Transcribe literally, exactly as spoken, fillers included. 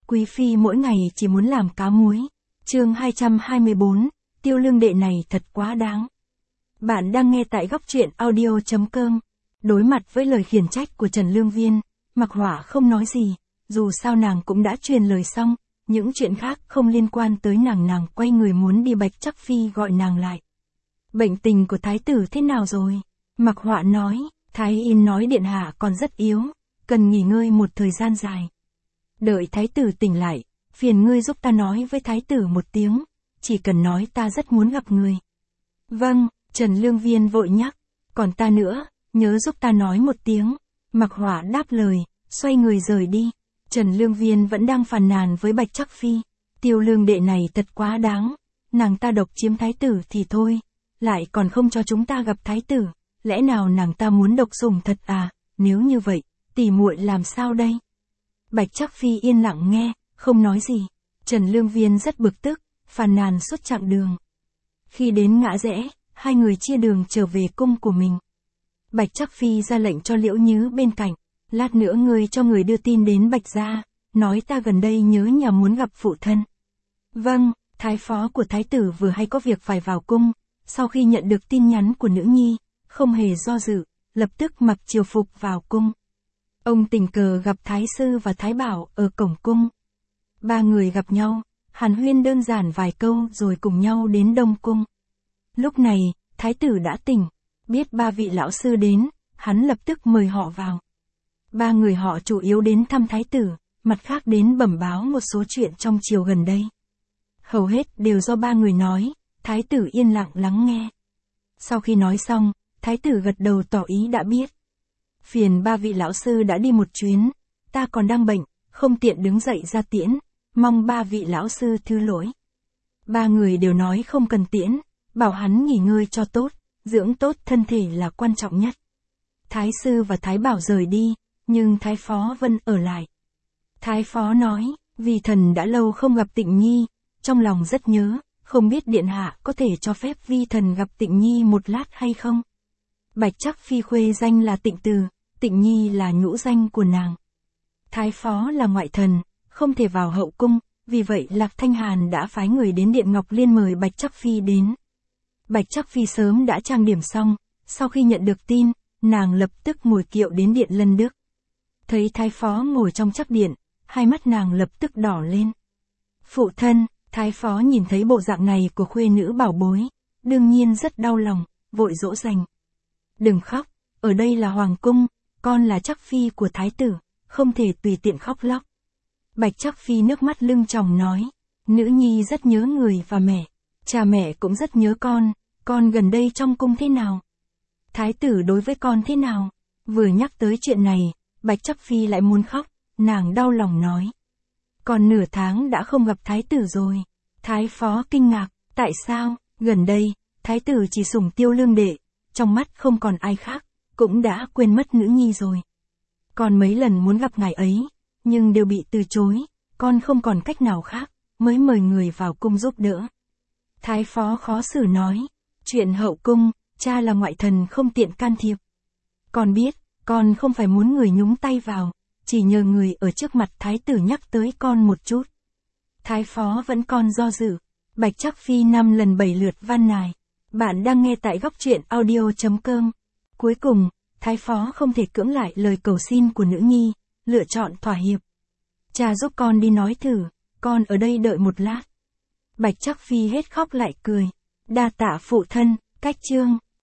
quý phi mỗi ngày chỉ muốn làm cá muối. Chương hai trăm hai mươi bốn, Tiêu Lương Đệ này thật quá đáng. Bạn đang nghe tại góc truyện audio chấm com. Đối mặt với lời khiển trách của Trần Lương Viên, Mạc Họa không nói gì, dù sao nàng cũng đã truyền lời xong, những chuyện khác không liên quan tới nàng. Nàng quay người muốn đi. Bạch Trắc Phi gọi nàng lại. Bệnh tình của thái tử thế nào rồi? Mạc Họa nói, Thái Y nói điện hạ còn rất yếu, cần nghỉ ngơi một thời gian dài. Đợi thái tử tỉnh lại, phiền ngươi giúp ta nói với thái tử một tiếng, chỉ cần nói ta rất muốn gặp người. Vâng, Trần Lương Viên vội nhắc, còn ta nữa, nhớ giúp ta nói một tiếng. Mạc Họa đáp lời, xoay người rời đi. Trần Lương Viên vẫn đang phàn nàn với Bạch Trắc Phi, Tiêu Lương Đệ này thật quá đáng, nàng ta độc chiếm thái tử thì thôi, lại còn không cho chúng ta gặp thái tử, lẽ nào nàng ta muốn độc sủng thật à? Nếu như vậy, tỷ muội làm sao đây? Bạch Trắc Phi yên lặng nghe, không nói gì. Trần Lương Viên rất bực tức, phàn nàn suốt chặng đường. Khi đến ngã rẽ, hai người chia đường trở về cung của mình. Bạch Trắc Phi ra lệnh cho Liễu Nhứ bên cạnh, lát nữa ngươi cho người đưa tin đến Bạch gia, nói ta gần đây nhớ nhà muốn gặp phụ thân. Vâng, thái phó của thái tử vừa hay có việc phải vào cung, sau khi nhận được tin nhắn của nữ nhi, không hề do dự, lập tức mặc triều phục vào cung. Ông tình cờ gặp Thái Sư và Thái Bảo ở cổng cung. Ba người gặp nhau, hàn huyên đơn giản vài câu rồi cùng nhau đến Đông Cung. Lúc này, Thái tử đã tỉnh, biết ba vị lão sư đến, hắn lập tức mời họ vào. Ba người họ chủ yếu đến thăm Thái tử, mặt khác đến bẩm báo một số chuyện trong triều gần đây. Hầu hết đều do ba người nói, Thái tử yên lặng lắng nghe. Sau khi nói xong, Thái tử gật đầu tỏ ý đã biết. Phiền ba vị lão sư đã đi một chuyến, ta còn đang bệnh, không tiện đứng dậy ra tiễn, mong ba vị lão sư thứ lỗi. Ba người đều nói không cần tiễn, bảo hắn nghỉ ngơi cho tốt, dưỡng tốt thân thể là quan trọng nhất. Thái sư và Thái Bảo rời đi, nhưng Thái phó vẫn ở lại. Thái phó nói, vì thần đã lâu không gặp Tịnh Nhi, trong lòng rất nhớ, không biết điện hạ có thể cho phép vi thần gặp Tịnh Nhi một lát hay không? Bạch Trắc Phi khuê danh là Tịnh Từ, Tịnh Nhi là nhũ danh của nàng. Thái phó là ngoại thần, không thể vào hậu cung, vì vậy Lạc Thanh Hàn đã phái người đến Điện Ngọc Liên mời Bạch Trắc Phi đến. Bạch Trắc Phi sớm đã trang điểm xong, sau khi nhận được tin, nàng lập tức ngồi kiệu đến Điện Lân Đức. Thấy thái phó ngồi trong chắc điện, hai mắt nàng lập tức đỏ lên. Phụ thân, thái phó nhìn thấy bộ dạng này của khuê nữ bảo bối, đương nhiên rất đau lòng, vội dỗ dành. Đừng khóc, ở đây là hoàng cung, con là Trắc Phi của thái tử, không thể tùy tiện khóc lóc. Bạch Trắc Phi nước mắt lưng tròng nói, nữ nhi rất nhớ người và mẹ, cha mẹ cũng rất nhớ con, con gần đây trong cung thế nào? Thái tử đối với con thế nào? Vừa nhắc tới chuyện này, Bạch Trắc Phi lại muốn khóc, nàng đau lòng nói. Còn nửa tháng đã không gặp thái tử rồi. Thái phó kinh ngạc, tại sao? Gần đây, thái tử chỉ sủng Tiêu Lương Đệ, trong mắt không còn ai khác, cũng đã quên mất nữ nhi rồi. Con mấy lần muốn gặp ngài ấy, nhưng đều bị từ chối, con không còn cách nào khác, mới mời người vào cung giúp đỡ. Thái phó khó xử nói, chuyện hậu cung, cha là ngoại thần không tiện can thiệp. Con biết, con không phải muốn người nhúng tay vào, chỉ nhờ người ở trước mặt thái tử nhắc tới con một chút. Thái phó vẫn còn do dự, Bạch Trắc Phi năm lần bảy lượt van nài. Bạn đang nghe tại góc truyện audio chấm com. Cuối cùng, thái phó không thể cưỡng lại lời cầu xin của nữ nhi, lựa chọn thỏa hiệp. Cha giúp con đi nói thử, con ở đây đợi một lát. Bạch Trắc Phi hết khóc lại cười. Đa tạ phụ thân, cách chương.